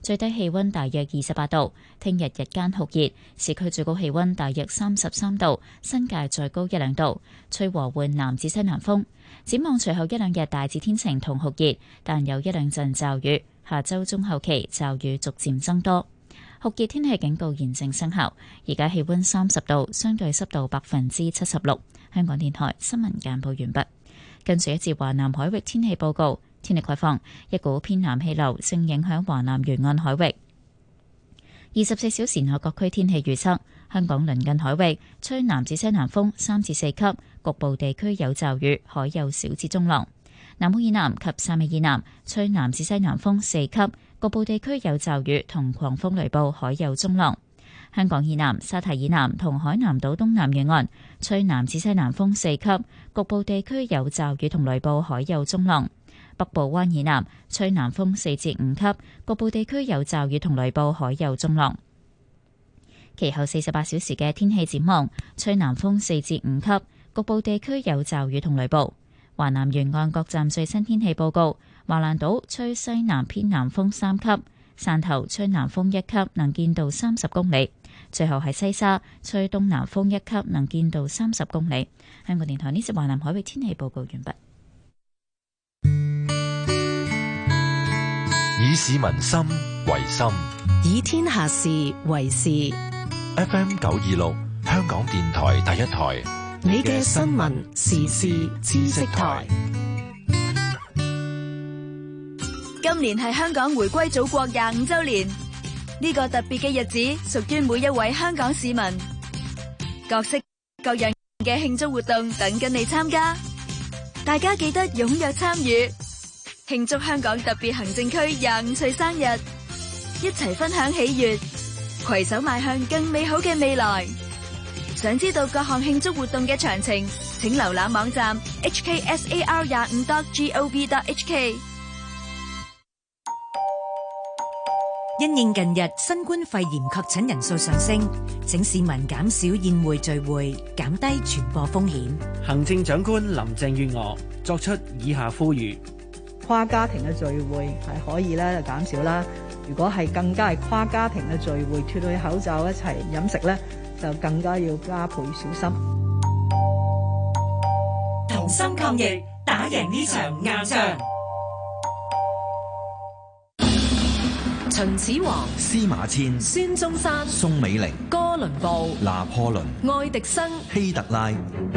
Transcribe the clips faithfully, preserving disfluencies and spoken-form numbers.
最低氣溫大約二十八度。聽日日間酷熱，市區最高氣溫大約三十三度，新界再高一兩度，吹和緩南至西南風。展望隨後一兩日大致天晴同酷熱，但有一兩陣驟雨。下周中後期驟雨逐漸增多。酷熱天氣警告現正生效。而家氣溫三十度，相對濕度百分之七十六。香港電台新聞簡報完畢。跟住一節華南海域天氣報告。天氣概況，一股偏南氣流正影響華南沿岸海域。二十四小時內各區天氣預測：香港鄰近海域吹南至西南風三至四級，局部地區有驟雨，海有小至中浪。南澳以南及汕尾以南吹南至西南風四級，局部地區有驟雨同狂風雷暴，海有中浪。香港以南、沙堤以南同海南島東南沿岸吹南至西南風四級，局部地區有驟雨同雷暴，海有中浪。北部灣以南吹南風四至五級，局部地區有驟雨同雷暴，海有中浪。其後四十八小時嘅天氣展望，吹南風四至五級，局部地區有驟雨同雷暴。華南沿岸各站最新天氣報告：華蘭島吹西南偏南風三級，汕頭吹南風一級，能見度三十公里。最後係西沙吹東南風一級，能見度三十公里。香港電台呢節華南海域天氣報告完畢。 以市民心為心， 以天下事為事。 F M 九二六，香港電台第一台， 你嘅新聞時事知識台。 今年係香港回歸祖國廿五周年，呢個特別嘅日子屬於每一位香港市民。各式各樣嘅慶祝活動等緊你參加，大家記得踴躍參與。慶祝香港特別行政區廿五歲生日，一齊分享喜悅，攜手邁向更美好嘅未來。想知道各項慶祝活動嘅詳情，請瀏覽網站 h k s a r 廿五 dot gov dot h k。 因應近日新冠肺炎確診人數上升，請市民減少宴會聚會，減低傳播風險。 行政長官林鄭月娥作出以下呼籲： 跨家庭嘅聚會係可以咧減少啦，如果係更加係跨家庭嘅聚會，脫去口罩一齊飲食咧，就更加要加倍小心。 同心抗疫，打贏呢場硬仗。秦始皇、 司馬遷、 孫中山、 宋美齡、 哥倫布、 拿破崙、 愛迪生、 希特拉，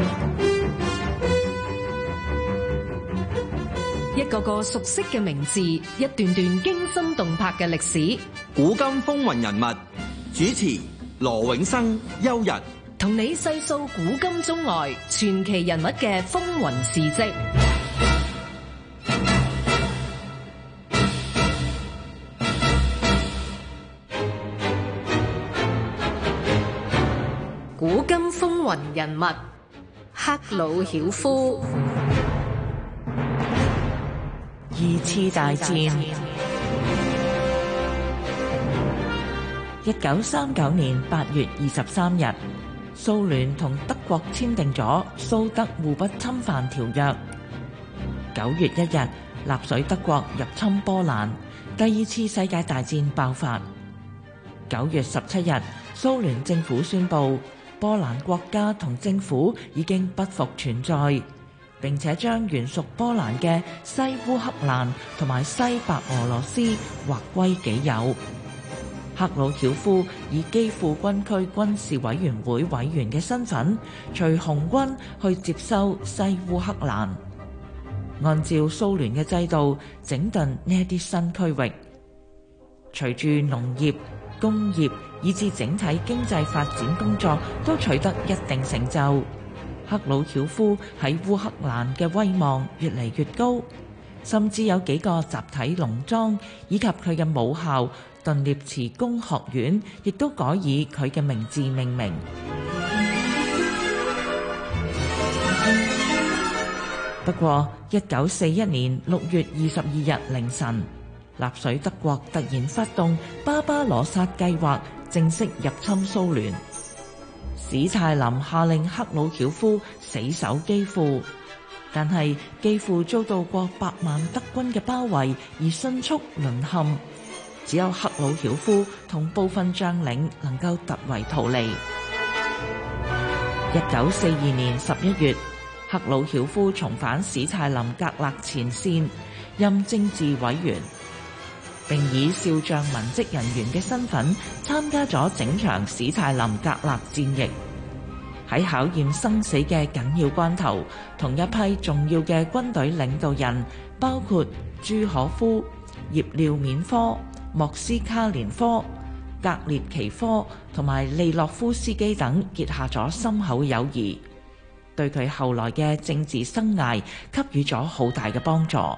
一個個熟悉嘅名字，一段段驚心動魄嘅歷史。 古今風雲人物，主持羅永生、邱日， 同你細數古今中外傳奇人物嘅風雲事跡。古今風雲人物，克魯曉夫。 二次大戰。一九三九年八月二十三日，蘇聯同德國簽訂咗蘇德互不侵犯條約。九月一日，納粹德國入侵波蘭，第二次世界大戰爆發。九月十七日，蘇聯政府宣布，波蘭國家同政府已經不復存在，並且將原屬波蘭嘅西烏克蘭同埋西白俄羅斯劃歸己有。克魯曉夫以基輔軍區軍事委員會委員嘅身份，隨紅軍去接收西烏克蘭，按照蘇聯嘅制度整頓呢一啲新區域。隨住農業、工業以至整體經濟發展工作都取得一定成就，克魯曉夫喺烏克蘭嘅威望越嚟越高，甚至有幾個集體農莊以及佢嘅母校頓涅茨工學院亦都改以佢嘅名字命名。不過一九四一年六月二十二日凌晨，納粹德國突然發動巴巴羅薩計劃，正式入侵蘇聯。史泰林下令克魯曉夫死守基輔，但係基輔遭到過百萬德軍嘅包圍而迅速淪陷。 只有赫魯曉夫同部分將領能夠突圍逃離。一九四二年十一月，赫魯曉夫重返史泰林格勒前線，任政治委員，並以少將文職人員嘅身份參加咗整場史泰林格勒戰役。喺考驗生死嘅緊要關頭，同一批重要嘅軍隊領導人，包括朱可夫、葉廖緬科、莫斯卡連科、格列奇科同埋利洛夫斯基等結下咗深厚友誼，對佢後來嘅政治生涯給予咗好大嘅幫助。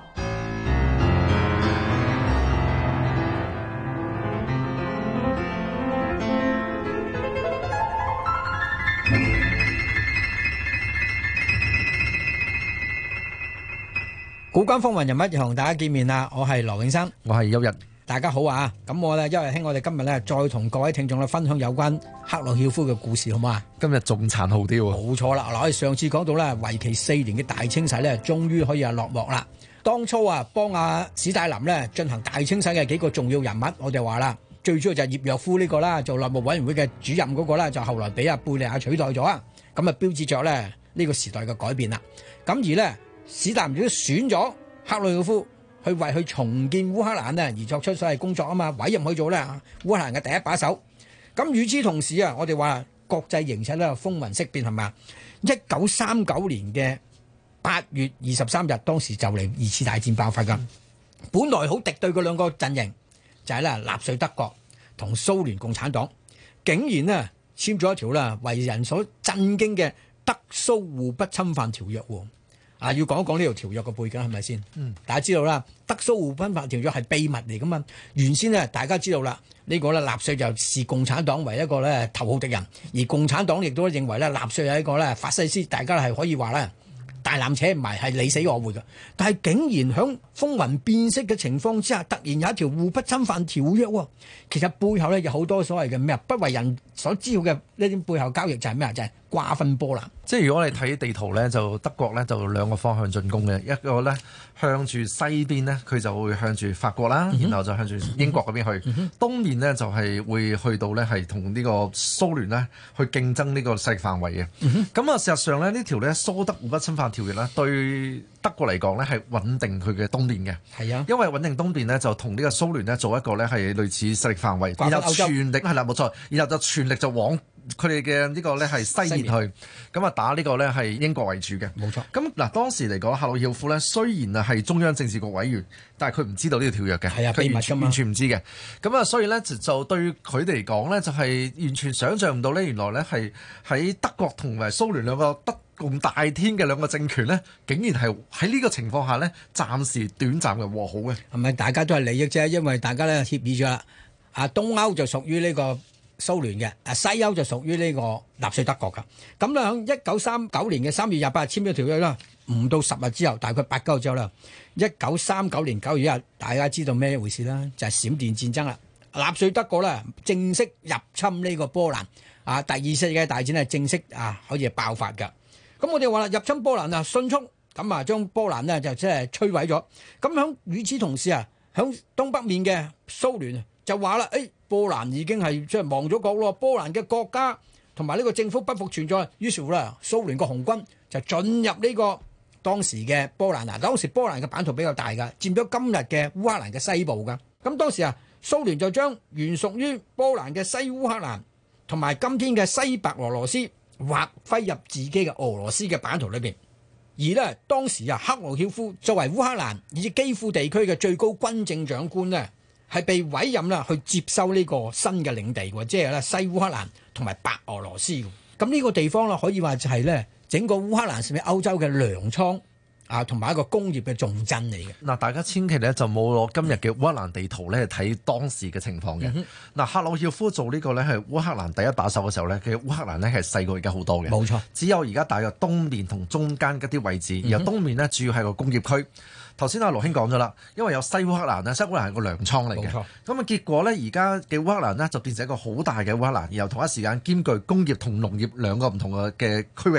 古今風雲人物又同大家見面啦，我係羅永生， 我係邱日， 大家好啊！咁我咧，邱日兄，我哋今日咧再同各位聽眾咧分享有關赫魯曉夫嘅故事，好嘛？ 今日仲殘酷啲喎， 冇錯啦！嗱，我哋上次講到咧，為期四年嘅大清洗咧，終於可以啊落幕啦。當初啊，幫阿史泰林咧進行大清洗嘅幾個重要人物，我哋話啦，最主要就係葉若夫呢個啦，做內務委員會嘅主任嗰個啦，就後來俾阿貝利亞取代咗啊。咁啊，標誌着咧呢個時代嘅改變啦。咁而咧，史泰林亦都選咗赫魯曉夫去為佢重建烏克蘭呢而作出所謂工作啊嘛，委任佢做咧烏克蘭嘅第一把手。咁與此同時啊，我哋話國際形勢咧風雲色變係咪啊？一九三九年嘅八月二十三日，當時就嚟二次大戰爆發㗎。本來好敵對嘅兩個陣營就係咧納粹德國同蘇聯共產黨，竟然呢簽咗一條啦為人所震驚嘅德蘇互不侵犯條約喎。啊，要講一講呢條條約嘅背景係咪先？嗯，大家知道啦，德蘇互不侵犯條約係秘密嚟噶嘛。原先呢，大家知道啦，呢、這個咧納粹就視共產黨為一個咧頭號敵人，而共產黨亦都認為咧納粹係一個咧法西斯，大家係可以話咧大纜扯唔埋，係你死我活嘅。但係竟然響風雲變色嘅情況之下，突然有一條互不侵犯條約喎。其實背後咧有好多所謂嘅咩啊，不為人所知道嘅呢啲背後交易就係咩啊？就係、是、瓜分波蘭。 即係如果我哋睇地圖咧，就德國咧就兩個方向進攻嘅，一個咧向住西邊呢，佢就會向住法國啦，嗯、然後就向住英國嗰邊去；嗯、東面呢，就係、是、會去到咧係同呢個蘇聯呢去競爭呢個勢力範圍嘅。咁、嗯、啊，事實上咧呢條咧蘇德互不侵犯條約咧，對德國嚟講咧係穩定佢嘅東邊嘅。係啊，因為穩定東邊呢，就同呢個蘇聯呢做一個咧係類似勢力範圍，然後全力係啦冇錯，然後就全力就往佢哋嘅呢個咧係西面去，咁啊打呢個咧係英國為主嘅，冇錯。咁嗱當時嚟講，赫魯曉夫咧雖然啊係中央政治局委員，但係佢唔知道呢個條約嘅，係啊，秘密㗎嘛，完全唔知嘅。咁啊，所以咧就就對佢哋嚟講咧，就係完全想像唔到咧，原來咧係喺德國同埋蘇聯兩個德共大天嘅兩個政權咧，竟然係喺呢個情況下咧，暫時短暫嘅和好嘅。係咪大家都係利益啫？因為大家咧協議咗啦，啊東歐就屬於呢個蘇聯嘅，啊西歐就屬於呢個納粹德國㗎。咁咧喺一九三九年嘅三月廿八日簽咗條約啦，唔到十日之後，大概八九日之後啦，一九三九年九月一日，大家知道咩回事啦？就係、是、閃電戰爭啦。納粹德國咧正式入侵呢個波蘭，啊第二次世界大戰係正式啊可以爆發㗎。咁我哋話啦，入侵波蘭啊，迅速咁啊將波蘭呢就即係摧毀咗。咁響與此同時啊，響東北面嘅蘇聯就話啦，誒、哎、波蘭已經係即係亡咗國咯，波蘭嘅國家同埋呢個政府不復存在。於是乎啦，蘇聯個紅軍就進入呢個當時嘅波蘭啊。當時波蘭嘅版圖比較大㗎，佔咗今日嘅烏克蘭嘅西部㗎。咁當時啊，蘇聯就將原屬於波蘭嘅西烏克蘭同埋今天嘅西白俄羅斯劃歸入自己嘅俄羅斯嘅版圖裏邊。而呢，當時啊，赫魯曉夫作為烏克蘭以至基輔地區嘅最高軍政長官呢，係被委任啦去接收呢個新嘅領地喎，即係咧西烏克蘭同埋白俄羅斯。咁呢個地方啦，可以話就係咧整個烏克蘭甚至歐洲嘅糧倉啊，同埋一個工業嘅重鎮嚟嘅。嗱，大家千祈咧就冇攞今日嘅烏克蘭地圖咧睇當時嘅情況嘅。嗱、嗯，赫魯曉夫做呢個咧係烏克蘭第一把手嘅時候咧，其實烏克蘭咧係細過而家好多嘅。冇錯，只有而家大約東面同中間一啲位置，然後東面咧主要係個工業區。頭先阿羅兄講咗啦，因為有西烏克蘭咧，西烏克蘭係個糧倉嚟嘅。冇錯。咁啊結果咧，而家嘅烏克蘭呢，就變成一個好大嘅烏克蘭，然後同一時間兼具工業同農業兩個唔同嘅嘅區域。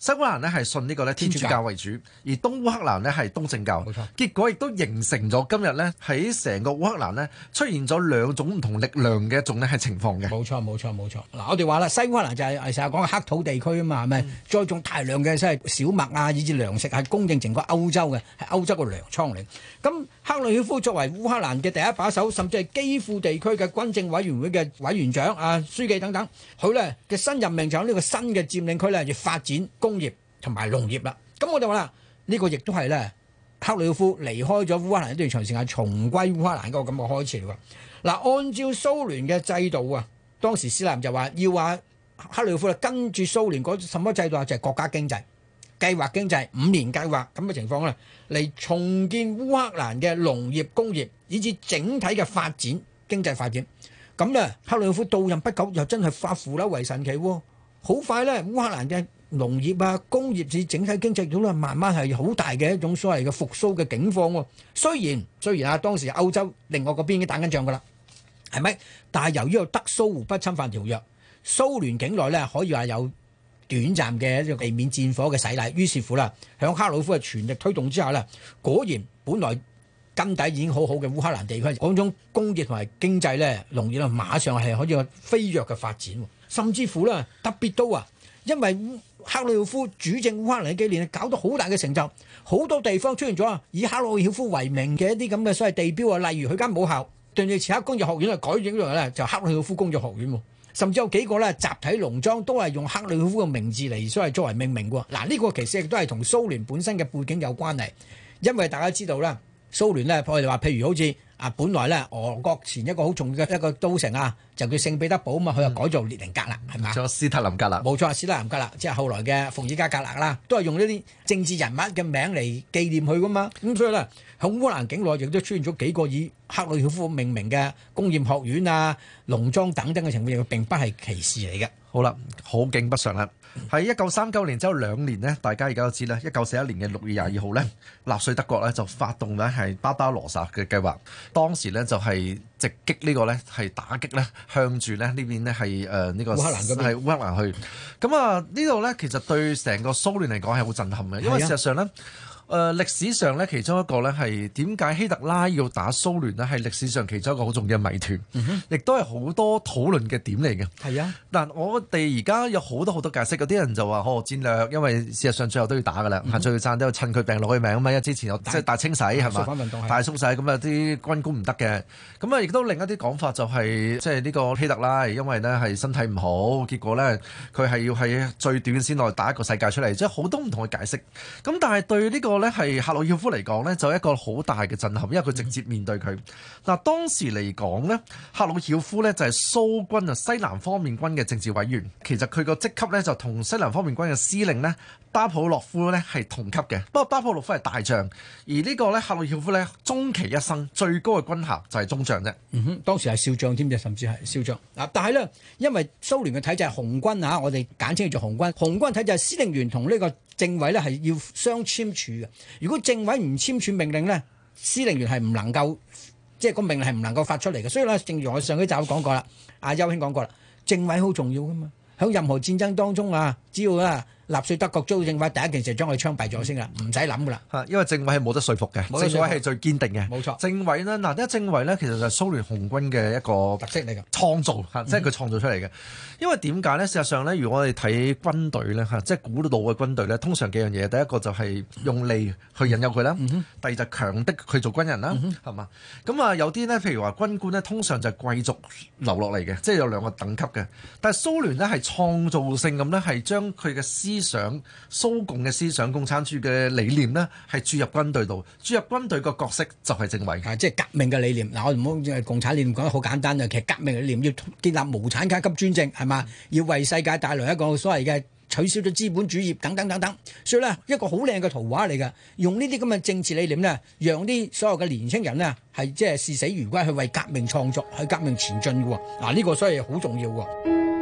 西烏克蘭咧係信呢個咧天主教為主，而東烏克蘭咧係東正教。冇錯，結果亦都形成咗今日咧喺成個烏克蘭咧出現咗兩種唔同力量嘅一種咧係情況嘅。 冇錯，冇錯，冇錯。嗱，我哋話啦，西烏克蘭就係係成日講黑土地區啊嘛，係咪？栽種大量嘅即係小麥啊，以至糧食係供應整個歐洲嘅，係歐洲嘅糧倉嚟。咁克魯曉夫作為烏克蘭嘅第一把手，甚至係基輔地區嘅軍政委員會嘅委員長啊、書記等等，佢咧嘅新任命就喺呢個新嘅佔領區咧，要發展工業同埋農業啦。咁我哋話啦，呢、這個亦都係咧克魯曉夫離開咗烏克蘭一段長時間，重歸烏克蘭嗰個咁嘅開始嚟㗎。嗱，按照蘇聯嘅制度啊，當時斯大林就話要話克魯曉夫跟住蘇聯嗰什麼制度啊，就係、是、國家經濟計劃經濟五年計劃咁嘅情況咧，嚟重建烏克蘭嘅農業工業，以至整體嘅發展經濟發展。咁咧，克魯曉夫到任不久，又真係發扶樓為神奇喎。好快咧，烏克蘭嘅農業啊、工業至整體經濟都咧，慢慢係好大嘅一種所謂嘅復甦嘅境況喎。雖然雖然啊，當時歐洲另外嗰邊已經打緊仗噶啦，係咪？但係由於有德蘇互不侵犯條約，蘇聯境內咧可以話有短暫嘅一個避免戰火嘅洗禮。於是乎啦，響克魯夫嘅全力推動之下咧，果然本來根底已經好好嘅烏克蘭地區嗰種工業同埋經濟咧，農業咧，馬上係可以有飛躍嘅發展，甚至乎咧特別都啊，因為克魯曉夫主政烏克蘭嘅幾年，搞到好大嘅成就，好多地方出現咗以克魯曉夫為名嘅一啲咁嘅所謂地標啊，例如佢間母校頓涅茨克工業學院啊，改咗咗咧就克魯曉夫工業學院，甚至有幾個咧集體農莊都係用克魯曉夫嘅名字嚟所謂作為命名喎。嗱，呢個其實亦都係同蘇聯本身嘅背景有關係，因為大家知道啦。蘇聯咧，我哋話譬如好似啊，本來咧俄國前一個好重要嘅一個都城啊，就叫聖彼得堡啊嘛，佢又改做列寧格勒，係嘛？ 仲有斯特林格勒， 冇錯，斯特林格勒，即係後來嘅伏爾加格勒啦，都係用呢啲政治人物嘅名嚟紀念佢噶嘛。咁所以咧，喺烏克蘭境內亦都出現咗幾個以克魯曉夫命名嘅工業學院啊、農莊等等嘅情況，亦並不係歧視嚟嘅。 好啦，好景不常啦。喺一九三九年之後兩年呢，大家而家都知啦。一九四一年嘅六月廿二號呢，納粹德國呢就發動呢係巴巴羅薩嘅計劃。當時呢就係直擊呢個呢係打擊呢向住呢呢邊呢係誒呢個烏克蘭嗰邊係烏克蘭去。咁啊呢度呢其實對成個蘇聯嚟講係好震撼嘅，因為事實上呢。誒、呃、歷史上咧，其中一個咧係點解希特拉要打蘇聯呢？係歷史上其中一個好重要嘅謎團，嗯、亦都係好多討論嘅點嚟嘅。係啊，但我哋而家有好多好多解釋，有啲人就話哦戰略，因為事實上最後都要打㗎啦，最後爭都要趁佢病落去命啊嘛。因為之前有即係大清洗係嘛，大縮洗咁啊啲軍官唔得嘅。咁啊亦都另一啲講法就係、是、即係呢個希特拉，因為呢係身體唔好，結果咧佢係要喺最短時內打一個世界出嚟，即係好多唔同嘅解釋。咁但係對呢、這個咧係克魯曉夫嚟講呢，就係一個好大嘅震撼，因為佢直接面對佢。嗱、嗯，當時嚟講呢，克魯曉夫呢就係蘇軍啊西南方面軍嘅政治委員。其實佢個職級呢就同西南方面軍嘅司令呢巴普洛夫呢係同級嘅。不過巴普洛夫係大將，而呢個呢克魯曉夫呢終其一生最高嘅軍銜就係中將啫。 嗯哼，當時係少將添啫，甚至係少將。嗱，但係呢，因為蘇聯嘅體制係紅軍啊，我哋簡稱叫做紅軍。紅軍體制係司令員同呢個政委呢係要相簽署嘅。如果政委唔簽署命令呢，司令員係唔能夠，即係個命令係唔能夠發出嚟嘅。所以咧，正如我上幾集講過啦，阿邱兄講過啦，政委好重要噶嘛。喺任何戰爭當中啊，只要啊納粹德國遭到政委，第一件事將佢槍斃咗先啦，唔使諗噶啦。嚇，因為政委係冇得說服嘅，政委係最堅定嘅。冇錯，政委呢，嗱，呢政委呢，其實就係蘇聯紅軍嘅一個特色嚟嘅，創造嚇，即係佢創造出嚟嘅。因為點解呢？事實上呢，如果我哋睇軍隊呢，嚇，即係古老嘅軍隊呢，通常幾樣嘢，第一個就係用利去引誘佢啦，嗯、第二就強迫佢做軍人啦，係、嗯、嘛？咁啊有啲呢，譬如話軍官呢，通常就係貴族留落嚟嘅，即係有兩個等級嘅。但係蘇聯呢，係創造性咁呢，係將佢嘅思想、蘇共嘅思想、共產主義嘅理念呢，係注入軍隊度。注入軍隊個角色就係政委，即係革命嘅理念。嗱，我唔好共產理念講得好簡單啊，其實革命嘅理念要建立無產階級專政，係嘛？要為世界帶來一個所謂嘅取消咗資本主義等等等等，所以咧一個好靚嘅圖畫嚟嘅，用呢啲咁嘅政治理念咧，讓啲所有嘅年輕人呢係即係視死如歸，去為革命創作，去革命前進嘅喎。嗱，呢個所以好重要喎。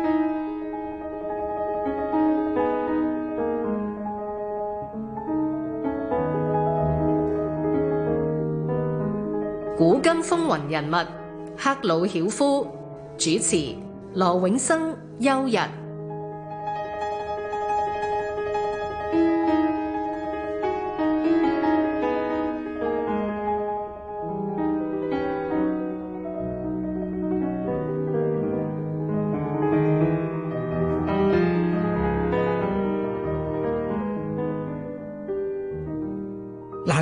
古今風雲人物，克魯曉夫，主持羅永生、邱日。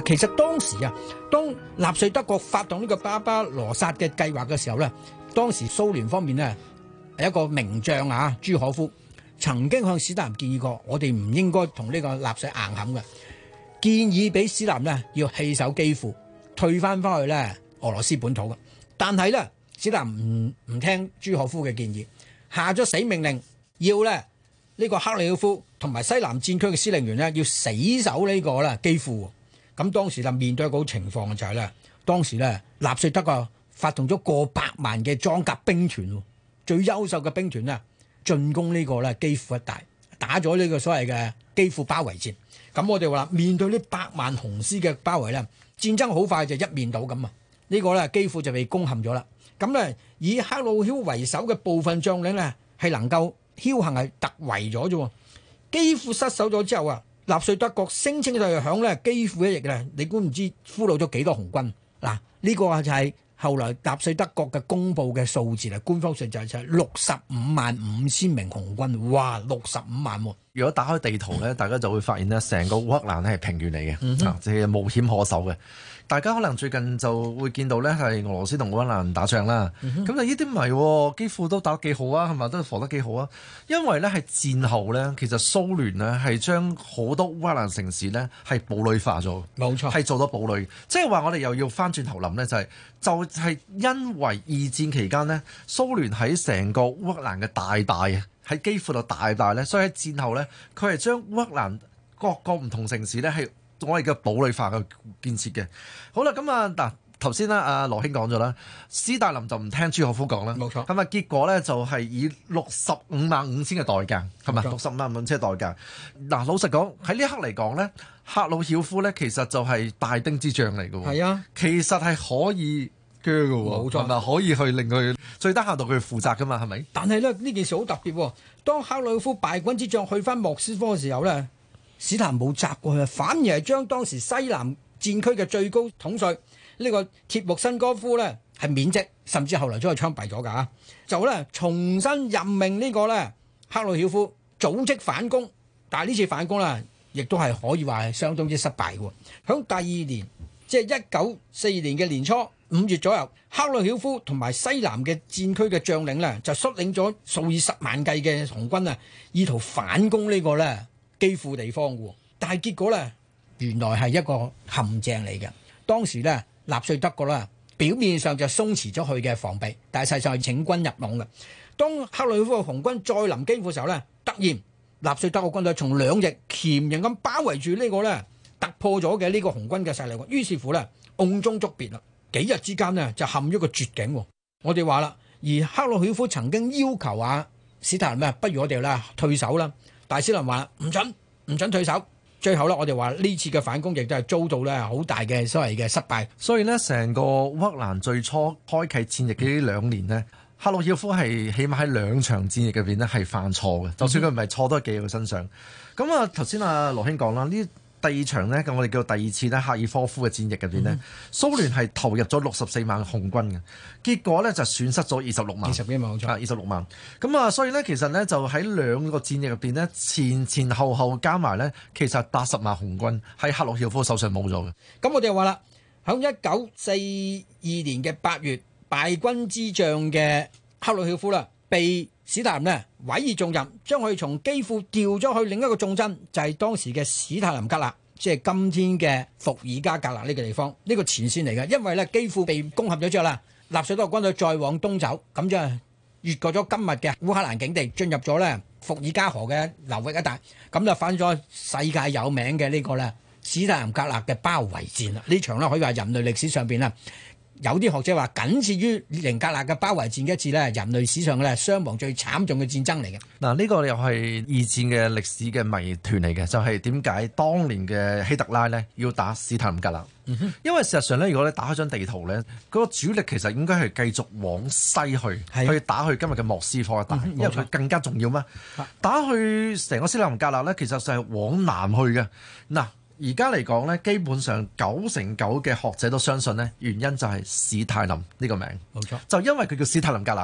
其實當時啊，當納粹德國發動呢個巴巴羅薩嘅計劃嘅時候咧，當時蘇聯方面呢，係一個名將啊朱可夫曾經向史達林建議過，我哋唔應該同呢個納粹硬撼嘅，建議俾史達林呢要棄守基輔，退翻翻去咧俄羅斯本土嘅。但係咧史達林唔唔聽朱可夫嘅建議，下咗死命令，要咧呢個克里奧夫同埋西南戰區嘅司令員呢要死守呢個咧基輔。咁當時就面對一個情況就係咧，當時咧納粹德國發動咗過百萬嘅裝甲兵團，最優秀嘅兵團咧進攻呢個咧基輔一帶，打咗呢個所謂嘅基輔包圍戰。咁我哋話面對呢百萬雄師嘅包圍咧，戰爭好快就一面倒咁啊！呢個咧基輔就被攻陷咗啦。咁咧以赫魯曉為首嘅部分將領咧係能夠僥倖係突圍咗啫。基輔失守咗之後啊，納粹德國聲稱就係響咧基輔一役咧，你估唔知俘虜咗幾多紅軍？嗱，呢個就係後來納粹德國嘅公佈嘅數字啦，官方數字就係六十五萬五千名紅軍，哇，六十五萬喎！ 如果打開地圖咧，大家就會發現咧，成個烏克蘭咧係平原嚟嘅，嗯、啊，即係無險可守嘅。大家可能最近就會見到咧，係俄羅斯同烏克蘭打仗啦。咁就呢啲唔係，幾乎都打得幾好啊，係咪都防得幾好啊？因為咧係戰後咧，其實蘇聯呢係將好多烏克蘭城市咧係堡壘化咗，冇錯，係做咗堡壘。即係話我哋又要翻轉頭諗咧，就係、是、就係、是、因為二戰期間呢，蘇聯喺成個烏克蘭嘅大敗啊，喺基輔度大敗咧，所以喺戰後咧，佢係將烏克蘭各個唔同城市咧係我哋嘅堡壘化嘅建設嘅。好啦，咁啊嗱，頭先啦，阿羅兄講咗啦，斯大林就唔聽朱可夫講啦，冇錯。咁啊，結果咧就係以六十五萬五千嘅代價，係咪？六十五萬五千嘅代價。嗱，老實講喺呢一刻嚟講咧，赫魯曉夫咧其實就係大丁之將嚟嘅喎。係啊，其實係可以鋸嘅喎，冇錯，係咪可以去令佢最低限度佢負責㗎嘛？係咪？但係咧呢件事好特別喎。當赫魯曉夫敗軍之將去翻莫斯科嘅時候咧，史達林冇責過佢，反而係將當時西南戰區嘅最高統帥呢個鐵木辛哥夫咧係免職，甚至後來將佢槍斃咗㗎，就咧重新任命呢個咧赫魯曉夫組織反攻，但係呢次反攻咧亦都係可以話係相當之失敗嘅。響第二年，即係一九四二年嘅年初五月左右，赫魯曉夫同埋西南嘅戰區嘅將領咧就率領咗數以十萬計嘅紅軍啊，意圖反攻呢個咧基輔地方嘅。但係結果咧，原來係一個陷阱嚟嘅。當時咧，納粹德國啦，表面上就鬆弛咗佢嘅防備，但係實際上係請軍入籠嘅。當赫魯曉夫嘅紅軍再臨基輔嘅時候咧，突然納粹德國軍隊從兩翼鉗形咁包圍住呢個咧突破咗嘅呢個紅軍嘅勢力，於是乎咧甕中捉鱉啦。幾日之間呢，就陷咗個絕境。我哋話啦，而赫魯曉夫曾經要求啊史達林咩，不如我哋啦退守啦，但係史達林話唔準唔準退守。最後咧，我哋話呢次嘅反攻亦都係遭到咧好大嘅所謂嘅失敗。所以呢，成個烏克蘭最初開啟戰役嘅呢兩年呢，赫魯曉夫係起碼喺兩場戰役入邊呢係犯錯嘅，就算佢唔係錯都係記喺佢身上。咁啊，頭先阿羅兄講啦，呢第二場呢，咁我哋叫第二次呢，赫爾科夫嘅戰役入邊呢，蘇聯係投入咗六十四萬紅軍嘅，結果呢就損失咗二十六萬，二十幾萬冇錯，二十六萬。咁啊，所以呢，其實呢，就喺兩個戰役入邊呢，前前後後加埋呢，其實八十萬紅軍喺赫魯曉夫手上冇咗嘅。 咁我哋話啦，喺一九四二年嘅八月，敗軍之將嘅赫魯曉夫啦，被史達林呢委以重任，將佢從基輔調咗去另一個重鎮，就係、是、當時嘅史太林格勒，即係今天嘅伏爾加格勒呢個地方，呢、這個前線嚟嘅。因為咧基輔被攻陷咗之後啦，納粹德國軍隊再往東走，咁就越過咗今日嘅烏克蘭境地，進入咗咧伏爾加河嘅流域一帶，咁就發生咗世界有名嘅呢個咧史太林格勒嘅包圍戰啦。呢場咧可以話人類歷史上邊啦。有啲學者話，僅次於列寧格勒嘅包圍戰嘅一次咧，人類史上咧傷亡最慘重嘅戰爭嚟嘅。 嗱，呢個又係二戰嘅歷史嘅謎團嚟嘅，就係點解當年嘅希特拉咧要打史太林格勒？嗯、哼因為事實上咧，如果你打開張地圖咧，嗰、那個主力其實應該係繼續往西去，去打去今日嘅莫斯科一帶，嗯、因為佢更加重要嘛。啊、打去成個史太林格勒咧，其實就係往南去嘅。嗱。而家嚟講咧，基本上九成九嘅學者都相信咧，原因就係史太林呢個名。冇錯，就因為佢叫史太林格勒，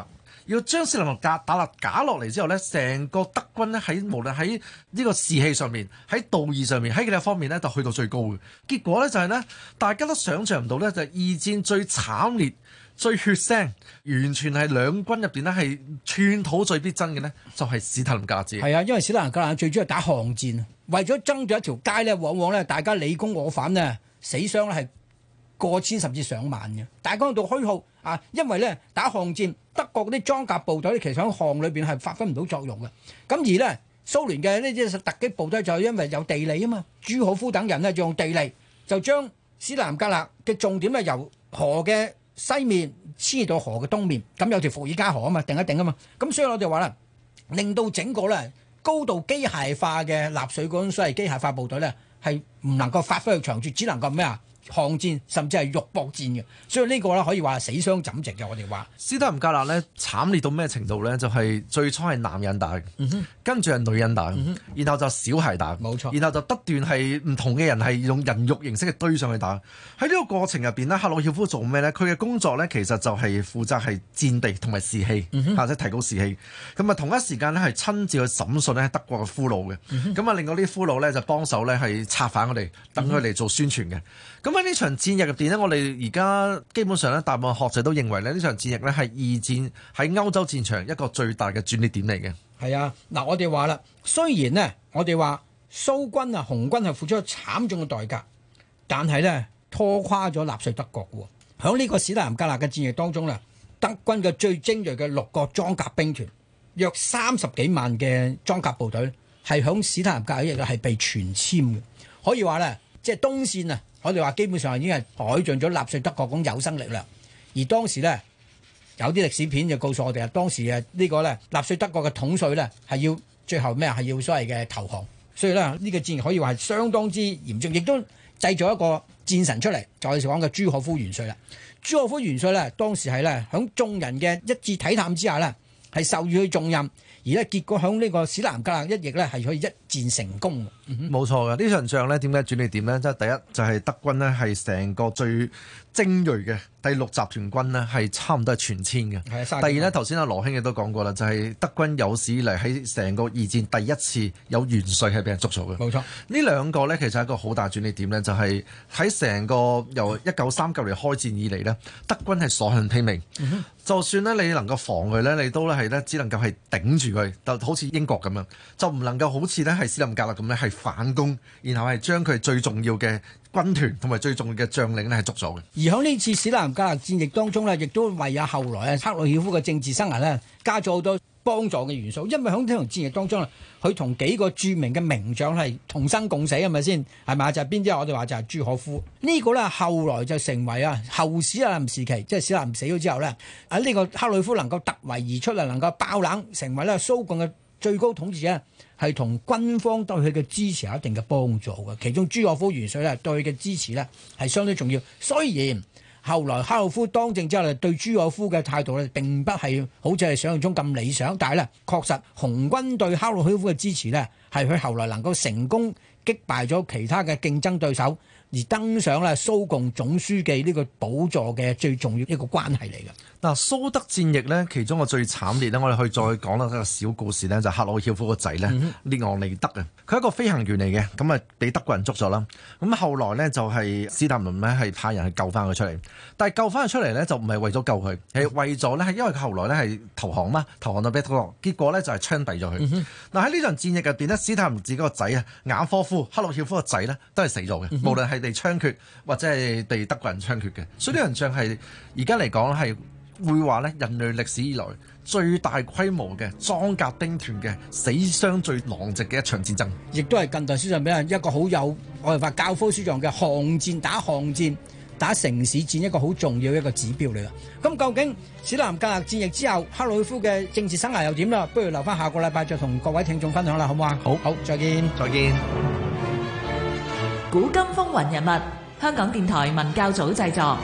要將斯大林格打打落嚟之後呢，成個德軍呢，喺無論喺呢個士氣上面、喺道義上面、喺其他方面呢，就去到最高嘅。結果呢，就係呢，大家都想象唔到呢，就係二戰最慘烈、最血腥，完全係兩軍入邊呢，係寸土最必爭嘅呢，就係史太林格戰。 係啊，因為史太林格戰最主要係打巷戰，為咗爭咗一條街呢，往往呢，大家你攻我反呢，死傷咧係過千甚至上萬嘅。大家喺度虛耗啊，因為咧打巷戰，德國嗰啲裝甲部隊其實喺巷裏邊係發揮唔到作用嘅。咁而咧蘇聯嘅呢啲突擊部隊就因為有地利啊嘛，朱可夫等人咧就用地利就將斯大林格勒嘅重點咧由河嘅西面遷到河嘅東面，咁有條伏爾加河啊嘛，定一定啊嘛。咁所以我哋話啦，令到整個咧高度機械化嘅納粹嗰種所謂機械化部隊咧係唔能夠發揮佢長處，只能夠咩啊？巷戰甚至係肉搏戰嘅，所以呢個咧可以話死傷枕藉嘅。我哋話斯大林格勒咧慘烈到咩程度咧？就係、是、最初係男人打，嗯、跟住係女人打，嗯、然後就小孩打，冇錯，然後就不斷係唔同嘅人係用人肉形式嘅堆上去打。喺呢個過程入邊呢，赫魯曉夫做咩咧？佢嘅工作咧其實就係負責係戰地同埋士氣，或者、嗯、提高士氣。咁啊同一時間咧係親自去審訊咧德國嘅俘虜嘅，咁啊、嗯、令到啲俘虜咧就幫手咧係策反我哋，等佢哋做宣傳嘅。咁喺呢場戰役入邊咧，我哋而家基本上咧，大部分學者都認為咧，呢場戰役咧係二戰喺歐洲戰場一個最大嘅轉捩點嚟嘅。 係啊，嗱，我哋話啦，雖然呢，我哋話蘇軍啊、紅軍係付出咗慘重嘅代價，但係咧拖垮咗納粹德國喎。喺呢個史太林格勒嘅戰役當中咧，德軍嘅最精鋭嘅六個裝甲兵團，約三十幾萬嘅裝甲部隊，係喺史太林格勒一役係被全殲嘅。可以話咧，即係東線啊！我哋話基本上已經係改進咗納粹德國嗰種有生力量，而當時呢，有啲歷史片就告訴我哋啊，當時啊呢個呢納粹德國嘅統帥呢係要最後咩係要所謂嘅投降，所以呢，呢個戰役可以話係相當之嚴重，亦都製造一個戰神出嚟，就係講嘅朱可夫元帥啦。朱可夫元帥呢，當時係呢，響眾人嘅一致體探之下呢，係授予佢重任。而咧結果喺呢個史太林格勒一役咧係可以一戰成功嘅，冇、嗯、錯嘅。呢場仗咧點解轉捩點咧？即係第一就係、是、德軍呢係成個最精鋭嘅第六集團軍呢係差唔多係全殲嘅。第二呢，頭先阿羅兄亦都講過啦，就係、是、德軍有史以嚟喺成個二戰第一次有元帥係俾人捉咗嘅。冇錯，呢兩個呢其實係一個好大轉捩點呢，就係喺成個由一九三九年開戰以嚟呢，德軍係所向披靡。嗯就算咧你能夠防佢咧，你都咧係咧只能夠係頂住佢，就好似英國咁樣，就唔能夠好似咧係斯大林格勒咁咧係反攻，然後係將佢最重要嘅軍團同埋最重要嘅將領咧係捉咗嘅。 而喺呢次史太林格勒戰役當中咧，亦都為啊後來啊赫魯曉夫嘅政治生涯咧加咗好多幫助嘅元素，因為喺呢場戰役當中啊，佢同幾個著名嘅名將係同生共死，係咪先？係咪？就係邊啲？我哋話就係朱可夫。呢、呢個咧後來就成為啊後史太林時期，即係史太林死咗之後咧，喺呢個赫魯曉夫能夠突圍而出啊，能夠爆冷成為咧蘇共嘅最高統治者，係同軍方對佢嘅支持有一定嘅幫助嘅。其中朱可夫元帥咧對佢嘅支持咧係相當重要。雖然後來赫魯曉夫當政之後咧，對朱可夫嘅態度咧並不係好似係想象中咁理想，但係咧確實紅軍對赫魯曉夫嘅支持咧係佢後來能夠成功擊敗咗其他嘅競爭對手，而登上咧蘇共總書記呢個寶座嘅最重要一個關係嚟嘅。 嗱，蘇德戰役呢，其中個最慘烈呢，我哋可以再講啦一個小故事呢，就係赫魯曉夫個仔呢，列昂尼德啊，佢係一個飛行員嚟嘅，咁啊俾德國人捉咗啦。咁後來呢，就係斯大林呢係派人去救翻佢出嚟，但係救翻佢出嚟呢，就唔係為咗救佢，係為咗呢，係因為佢後來呢係投降嘛，投降到俾德國，結果呢就係槍斃咗佢。嗱，喺呢場戰役入邊呢，斯大林自己個仔啊雅科夫，赫魯曉夫個仔呢，都係死咗嘅，嗯、無論係被槍決或者係被德國人槍決嘅。所以呢場仗係而家嚟講係。會話咧，人類歷史以來最大規模嘅裝甲兵團嘅死傷最狼藉嘅一場戰爭，亦都係近代史上俾人一個好有我哋話教科書上嘅巷戰、打巷戰、打城市戰一個好重要嘅一個指標嚟㗎。咁究竟史太林格勒戰役之後，赫魯曉夫嘅政治生涯又點啦？不如留翻下個禮拜再同各位聽眾分享啦，好唔好啊？好，好，再見，再見。 古今風雲人物，香港電台文教組製作。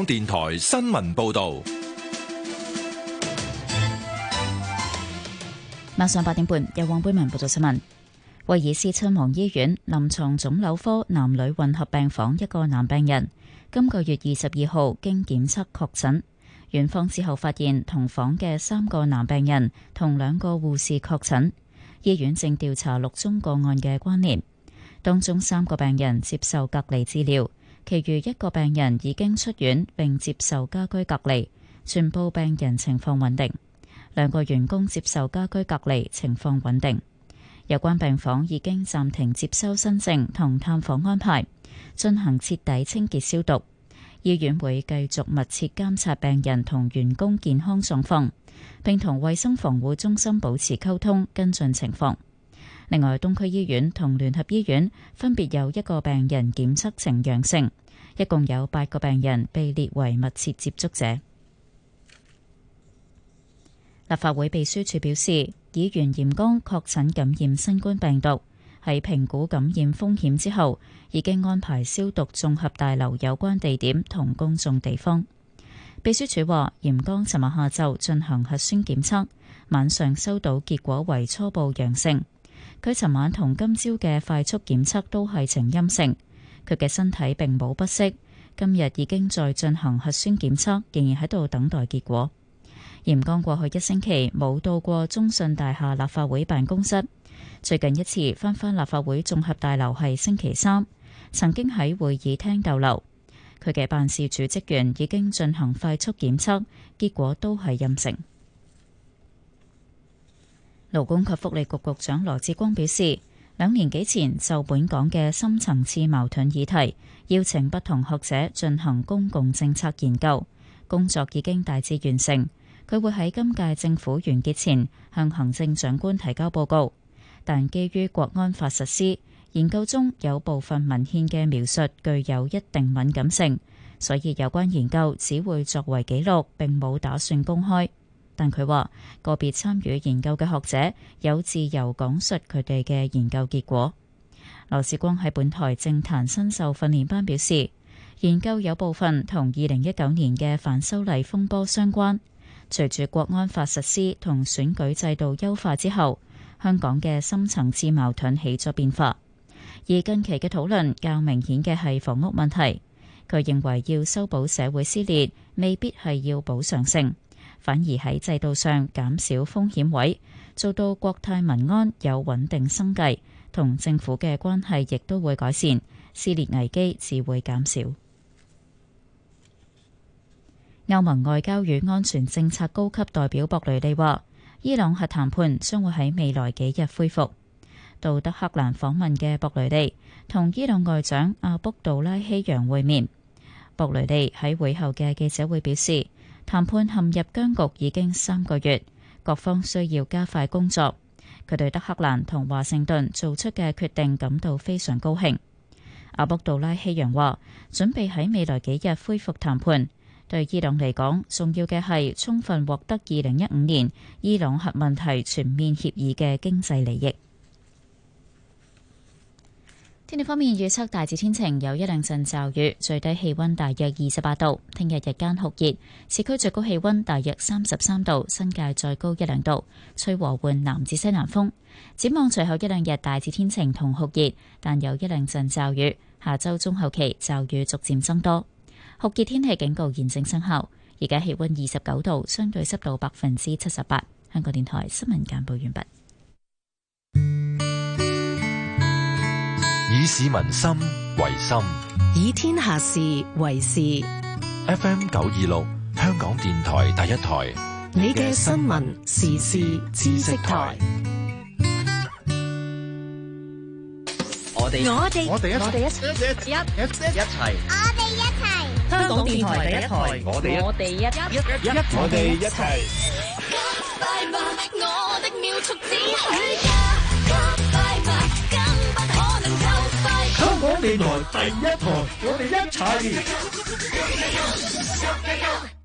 港電台新聞報道。 晚上八點半，由黃貝文報道新聞。威爾斯親王醫院臨床腫瘤科男女混合病房一個男病人，今個月二十二號經檢測確診。院方之後發現同房嘅三個男病人同兩個護士確診。醫院正調查六宗個案嘅關聯，當中三個病人接受隔離治療，其餘一個病人已經出院並接受家居隔離，全部病人情況穩定。兩個員工接受家居隔離，情況穩定。有關病房已經暫停接收新症同探訪安排，進行徹底清潔消毒。醫院會繼續密切監察病人同員工健康狀況，並同衛生防護中心保持溝通，跟進情況。另外，東區醫院同聯合醫院分別有一個病人檢測呈陽性，一共有八個病人被列為密切接觸者。立法會秘書處表示，議員嚴剛確診感染新冠病毒，喺評估感染風險之後，已經安排消毒綜合大樓有關地點同公眾地方。秘書處話，嚴剛尋日下晝進行核酸檢測，晚上收到結果為初步陽性。佢尋晚同今朝嘅快速檢測都係呈陰性，佢嘅身體並冇不適。今日已經再進行核酸檢測，仍然喺度等待結果。嚴剛過去一星期冇到過中信大廈立法會辦公室，最近一次返返立法會綜合大樓係星期三，曾經喺會議廳逗留。佢嘅辦事處職員已經進行快速檢測，結果都係陰性。勞工及福利局局長羅致光表示，兩年幾前就本港嘅深層次矛盾議題，邀請不同學者進行公共政策研究，工作已經大致完成。佢會喺今屆政府完結前向行政長官提交報告，但基於國安法實施，研究中有部分文獻嘅描述具有一定敏感性，所以有關研究只會作為記錄，並冇打算公開。但佢話，個別參與研究嘅學者有自由講述佢哋嘅研究結果。羅致光喺本台政壇新秀訓練班表示，研究有部分同二零一九年嘅反修例風波相關。隨住國安法實施同選舉制度優化之後，香港嘅深層次矛盾起咗變化。而近期嘅討論較明顯嘅係房屋問題。佢認為要修補社會撕裂，未必係要補償性，反而喺制度上減少風險位，做到國泰民安有穩定生計，同政府嘅關係亦都會改善，撕裂危機自會減少。歐盟外交與安全政策高級代表博雷利話，伊朗核談判將會喺未來幾日恢復。到德黑蘭訪問嘅博雷利同伊朗外長阿卜杜拉希揚會面。博雷利喺會後嘅記者會表示，談判陷入僵局已經三個月，各方需要加快工作。佢對德黑蘭同華盛頓做出嘅決定感到非常高興。阿卜杜拉希揚話，準備喺未來幾日恢復談判。對伊朗嚟講，重要嘅係充分獲得二零一五年伊朗核問題全面協議嘅經濟利益。天氣方面預測大致天晴，有一兩陣驟雨，最低氣溫大約二十八度。聽日日間酷熱，市區最高氣溫大約三十三度，新界再高一兩度，吹和緩南至西南風。展望隨後一兩日大致天晴同酷熱，但有一兩陣驟雨。下周中後期驟雨逐漸增多。酷熱天氣警告現正生效，而家氣溫二十九度，相對濕度百分之七十八。香港電台新聞簡報完畢。 以市民心為心， 以天下事為事。 F M 九二六，香港電台第一台， 你嘅新聞時事知識台。 我哋我哋我哋一我哋一齊一一一齊， 我哋一齊。 香港電台第一台，我哋我哋一一一我哋一齊。 快吧，我的秒速只許加加快吧，更不可能夠快。 香港電台第一台，我哋一齊。